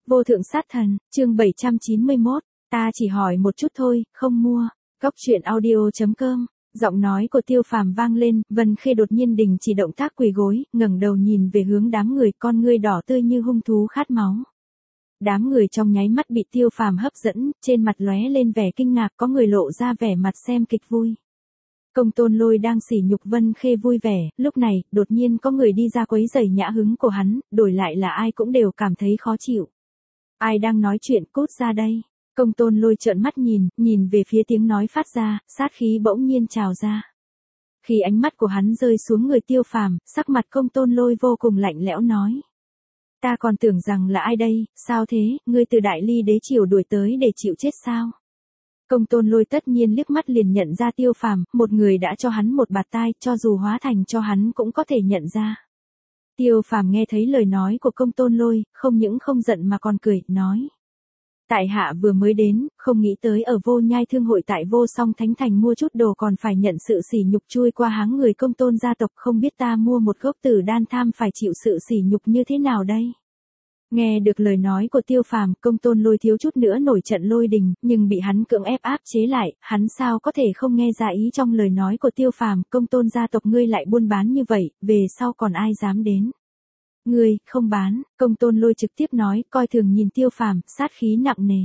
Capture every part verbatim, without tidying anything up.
Vô thượng sát thần, chương bảy trăm chín mươi mốt, ta chỉ hỏi một chút thôi, không mua. Góc truyện audio chấm com, giọng nói của Tiêu Phàm vang lên, Vân Khê đột nhiên đình chỉ động tác quỳ gối, ngẩng đầu nhìn về hướng đám người, con ngươi đỏ tươi như hung thú khát máu. Đám người trong nháy mắt bị Tiêu Phàm hấp dẫn, trên mặt lóe lên vẻ kinh ngạc, có người lộ ra vẻ mặt xem kịch vui. Công Tôn Lôi đang sỉ nhục Vân Khê vui vẻ, lúc này, đột nhiên có người đi ra quấy rầy nhã hứng của hắn, đổi lại là ai cũng đều cảm thấy khó chịu. Ai đang nói chuyện, cút ra đây. Công Tôn Lôi trợn mắt nhìn, nhìn về phía tiếng nói phát ra, sát khí bỗng nhiên trào ra. Khi ánh mắt của hắn rơi xuống người Tiêu Phàm, sắc mặt Công Tôn Lôi vô cùng lạnh lẽo nói. Ta còn tưởng rằng là ai đây, sao thế, ngươi từ Đại Ly đế triều đuổi tới để chịu chết sao? Công Tôn Lôi tất nhiên liếc mắt liền nhận ra Tiêu Phàm, một người đã cho hắn một bạt tai, cho dù hóa thành cho hắn cũng có thể nhận ra. Tiêu Phàm nghe thấy lời nói của Công Tôn Lôi, không những không giận mà còn cười, nói. Tại hạ vừa mới đến, không nghĩ tới ở Vô Nhai Thương hội tại Vô Song Thánh Thành mua chút đồ còn phải nhận sự sỉ nhục chui qua háng người Công Tôn gia tộc, không biết ta mua một gốc tử đan tham phải chịu sự sỉ nhục như thế nào đây? Nghe được lời nói của Tiêu Phàm, Công Tôn Lôi thiếu chút nữa nổi trận lôi đình, nhưng bị hắn cưỡng ép áp chế lại, hắn sao có thể không nghe ra ý trong lời nói của Tiêu Phàm, Công Tôn gia tộc ngươi lại buôn bán như vậy, về sau còn ai dám đến? Ngươi, không bán, Công Tôn Lôi trực tiếp nói, coi thường nhìn Tiêu Phàm, sát khí nặng nề.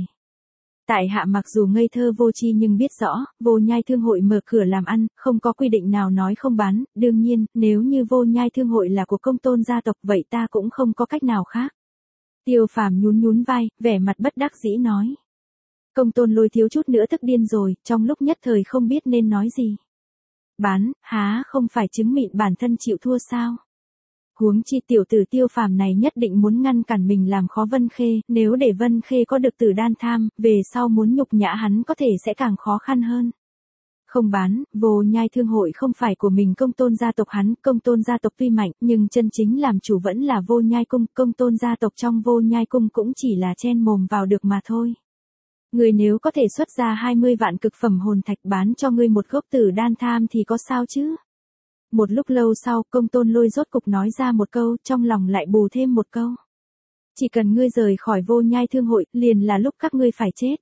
Tại hạ mặc dù ngây thơ vô tri nhưng biết rõ, Vô Nhai Thương hội mở cửa làm ăn, không có quy định nào nói không bán, đương nhiên, nếu như Vô Nhai Thương hội là của Công Tôn gia tộc vậy ta cũng không có cách nào khác. Tiêu Phàm nhún nhún vai, vẻ mặt bất đắc dĩ nói. Công Tôn Lôi thiếu chút nữa tức điên rồi, trong lúc nhất thời không biết nên nói gì. Bán, há không phải chứng mịn bản thân chịu thua sao? Huống chi tiểu tử Tiêu Phàm này nhất định muốn ngăn cản mình làm khó Vân Khê, nếu để Vân Khê có được tử đan tham, về sau muốn nhục nhã hắn có thể sẽ càng khó khăn hơn. Không bán, Vô Nhai Thương hội không phải của mình Công Tôn gia tộc hắn, Công Tôn gia tộc tuy mạnh, nhưng chân chính làm chủ vẫn là Vô Nhai cung, Công Tôn gia tộc trong Vô Nhai cung cũng chỉ là chen mồm vào được mà thôi. Người nếu có thể xuất ra hai mươi vạn cực phẩm hồn thạch bán cho ngươi một gốc tử đan tham thì có sao chứ? Một lúc lâu sau, Công Tôn Lôi rốt cục nói ra một câu, trong lòng lại bù thêm một câu. Chỉ cần ngươi rời khỏi Vô Nhai Thương hội, liền là lúc các ngươi phải chết.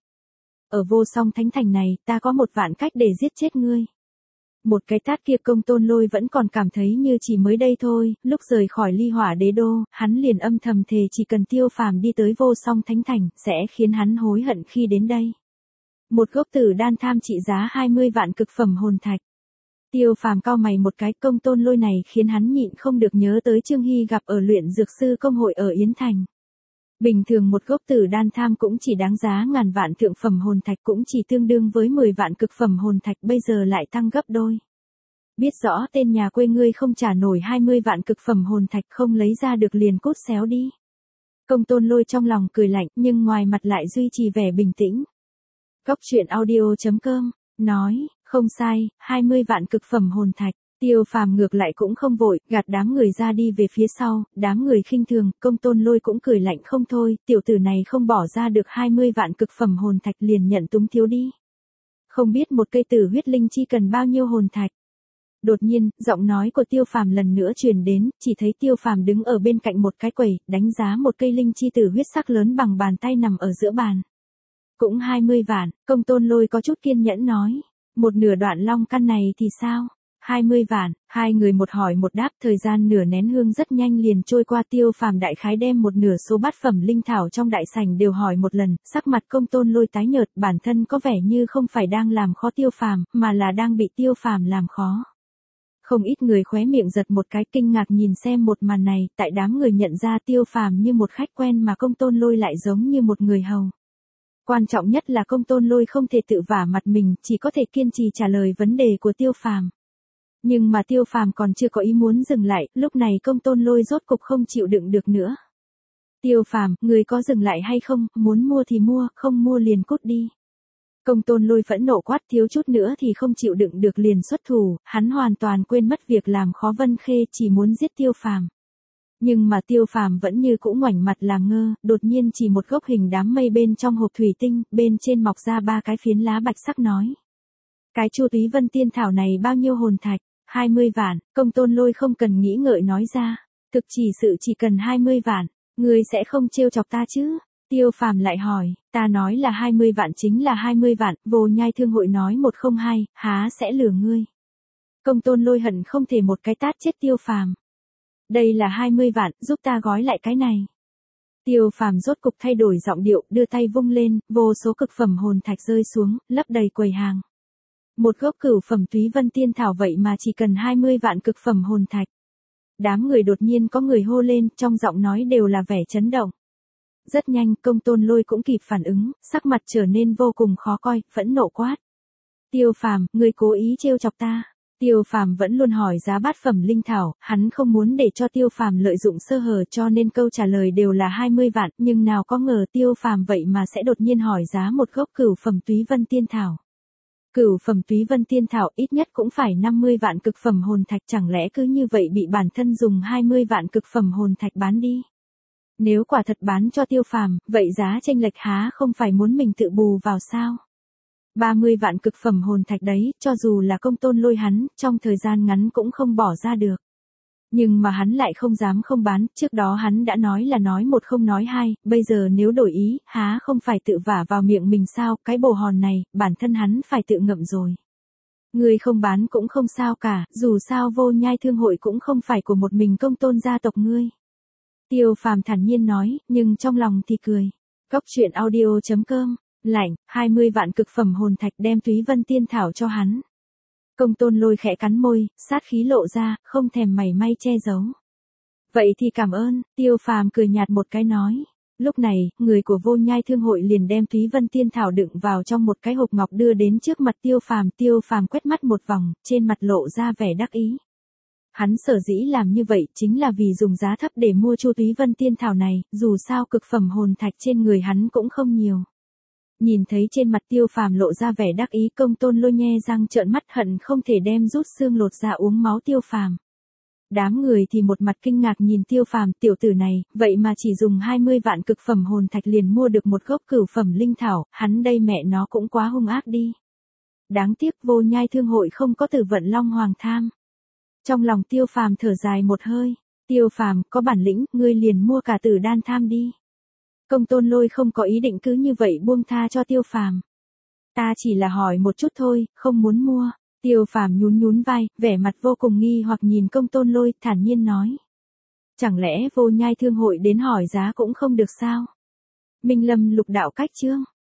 Ở Vô Song Thánh Thành này, ta có một vạn cách để giết chết ngươi. Một cái tát kia Công Tôn Lôi vẫn còn cảm thấy như chỉ mới đây thôi, lúc rời khỏi Ly Hỏa Đế đô, hắn liền âm thầm thề chỉ cần Tiêu Phàm đi tới Vô Song Thánh Thành, sẽ khiến hắn hối hận khi đến đây. Một gốc tử đan tham trị giá hai mươi vạn cực phẩm hồn thạch. Tiêu Phàm cau mày một cái, Công Tôn Lôi này khiến hắn nhịn không được nhớ tới Trương Hy gặp ở luyện dược sư công hội ở Yến Thành. Bình thường một gốc tử đan tham cũng chỉ đáng giá ngàn vạn thượng phẩm hồn thạch, cũng chỉ tương đương với mười vạn cực phẩm hồn thạch, bây giờ lại tăng gấp đôi. Biết rõ tên nhà quê ngươi không trả nổi hai mươi vạn cực phẩm hồn thạch, không lấy ra được liền cút xéo đi. Công Tôn Lôi trong lòng cười lạnh, nhưng ngoài mặt lại duy trì vẻ bình tĩnh. Góc truyện audio chấm com, nói, không sai, hai mươi vạn cực phẩm hồn thạch. Tiêu Phàm ngược lại cũng không vội, gạt đám người ra đi về phía sau, đám người khinh thường, Công Tôn Lôi cũng cười lạnh không thôi, tiểu tử này không bỏ ra được hai mươi vạn cực phẩm hồn thạch liền nhận túng thiếu đi. Không biết một cây tử huyết linh chi cần bao nhiêu hồn thạch. Đột nhiên, giọng nói của Tiêu Phàm lần nữa truyền đến, chỉ thấy Tiêu Phàm đứng ở bên cạnh một cái quầy, đánh giá một cây linh chi tử huyết sắc lớn bằng bàn tay nằm ở giữa bàn. Cũng hai mươi vạn, Công Tôn Lôi có chút kiên nhẫn nói, một nửa đoạn long căn này thì sao? hai mươi vạn, hai người một hỏi một đáp, thời gian nửa nén hương rất nhanh liền trôi qua. Tiêu Phàm đại khái đem một nửa số bát phẩm linh thảo trong đại sảnh đều hỏi một lần, sắc mặt Công Tôn Lôi tái nhợt, bản thân có vẻ như không phải đang làm khó Tiêu Phàm, mà là đang bị Tiêu Phàm làm khó. Không ít người khóe miệng giật một cái, kinh ngạc nhìn xem một màn này, tại đám người nhận ra Tiêu Phàm như một khách quen mà Công Tôn Lôi lại giống như một người hầu. Quan trọng nhất là Công Tôn Lôi không thể tự vả mặt mình, chỉ có thể kiên trì trả lời vấn đề của Tiêu Phàm. Nhưng mà Tiêu Phàm còn chưa có ý muốn dừng lại, lúc này Công Tôn Lôi rốt cục không chịu đựng được nữa. Tiêu Phàm, người có dừng lại hay không, muốn mua thì mua, không mua liền cút đi. Công Tôn Lôi phẫn nộ quát, thiếu chút nữa thì không chịu đựng được liền xuất thủ, hắn hoàn toàn quên mất việc làm khó Vân Khê, chỉ muốn giết Tiêu Phàm. Nhưng mà Tiêu Phàm vẫn như cũ ngoảnh mặt làm ngơ, đột nhiên chỉ một gốc hình đám mây bên trong hộp thủy tinh, bên trên mọc ra ba cái phiến lá bạch sắc nói. Cái Chu Túy Vân Tiên Thảo này bao nhiêu hồn thạch? hai mươi vạn, Công Tôn Lôi không cần nghĩ ngợi nói ra. Thực chỉ sự chỉ cần hai mươi vạn, ngươi sẽ không trêu chọc ta chứ? Tiêu Phàm lại hỏi, ta nói là hai mươi vạn chính là hai mươi vạn, Vô Nhai Thương hội nói một không hai, há sẽ lừa ngươi. Công Tôn Lôi hận không thể một cái tát chết Tiêu Phàm. Đây là hai mươi vạn, giúp ta gói lại cái này. Tiêu Phàm rốt cục thay đổi giọng điệu, đưa tay vung lên, vô số cực phẩm hồn thạch rơi xuống, lấp đầy quầy hàng. Một gốc cửu phẩm túy vân tiên thảo vậy mà chỉ cần hai mươi vạn cực phẩm hồn thạch. Đám người đột nhiên có người hô lên, trong giọng nói đều là vẻ chấn động. Rất nhanh, Công Tôn Lôi cũng kịp phản ứng, sắc mặt trở nên vô cùng khó coi, phẫn nộ quát. Tiêu Phàm, ngươi cố ý trêu chọc ta. Tiêu Phàm vẫn luôn hỏi giá bát phẩm linh thảo, hắn không muốn để cho Tiêu Phàm lợi dụng sơ hở cho nên câu trả lời đều là hai mươi vạn, nhưng nào có ngờ Tiêu Phàm vậy mà sẽ đột nhiên hỏi giá một gốc cửu phẩm túy vân tiên thảo. Cửu phẩm túy vân tiên thảo ít nhất cũng phải năm mươi vạn cực phẩm hồn thạch, chẳng lẽ cứ như vậy bị bản thân dùng hai mươi vạn cực phẩm hồn thạch bán đi. Nếu quả thật bán cho Tiêu Phàm, vậy giá chênh lệch há không phải muốn mình tự bù vào sao? ba mươi vạn cực phẩm hồn thạch đấy, cho dù là Công Tôn Lôi hắn, trong thời gian ngắn cũng không bỏ ra được. Nhưng mà hắn lại không dám không bán, trước đó hắn đã nói là nói một không nói hai, bây giờ nếu đổi ý, há không phải tự vả vào miệng mình sao, cái bồ hòn này, bản thân hắn phải tự ngậm rồi. Người không bán cũng không sao cả, dù sao Vô Nhai Thương hội cũng không phải của một mình Công Tôn gia tộc ngươi. Tiêu Phàm thản nhiên nói, nhưng trong lòng thì cười. Góc truyện audio chấm com, lạnh, hai mươi vạn cực phẩm hồn thạch đem túy vân tiên thảo cho hắn. Công Tôn Lôi khẽ cắn môi, sát khí lộ ra, không thèm mảy may che giấu. Vậy thì cảm ơn, Tiêu Phàm cười nhạt một cái nói. Lúc này, người của Vô Nhai Thương hội liền đem túy vân tiên thảo đựng vào trong một cái hộp ngọc đưa đến trước mặt Tiêu Phàm. Tiêu Phàm quét mắt một vòng, trên mặt lộ ra vẻ đắc ý. Hắn sở dĩ làm như vậy chính là vì dùng giá thấp để mua chu túy vân tiên thảo này, dù sao cực phẩm hồn thạch trên người hắn cũng không nhiều. Nhìn thấy trên mặt Tiêu Phàm lộ ra vẻ đắc ý, Công Tôn Lôi nhe răng trợn mắt hận không thể đem rút xương lột ra uống máu Tiêu Phàm. Đám người thì một mặt kinh ngạc nhìn Tiêu Phàm, tiểu tử này, vậy mà chỉ dùng hai mươi vạn cực phẩm hồn thạch liền mua được một gốc cửu phẩm linh thảo, hắn đây mẹ nó cũng quá hung ác đi. Đáng tiếc Vô Nhai Thương hội không có Tử Vận Long Hoàng tham. Trong lòng Tiêu Phàm thở dài một hơi, Tiêu Phàm, có bản lĩnh, ngươi liền mua cả Tử Đan tham đi. Công Tôn Lôi không có ý định cứ như vậy buông tha cho Tiêu Phàm. Ta chỉ là hỏi một chút thôi, không muốn mua. Tiêu Phàm nhún nhún vai, vẻ mặt vô cùng nghi hoặc nhìn Công Tôn Lôi, thản nhiên nói. Chẳng lẽ Vô Nhai Thương hội đến hỏi giá cũng không được sao? Minh Lâm lục đạo cách chương.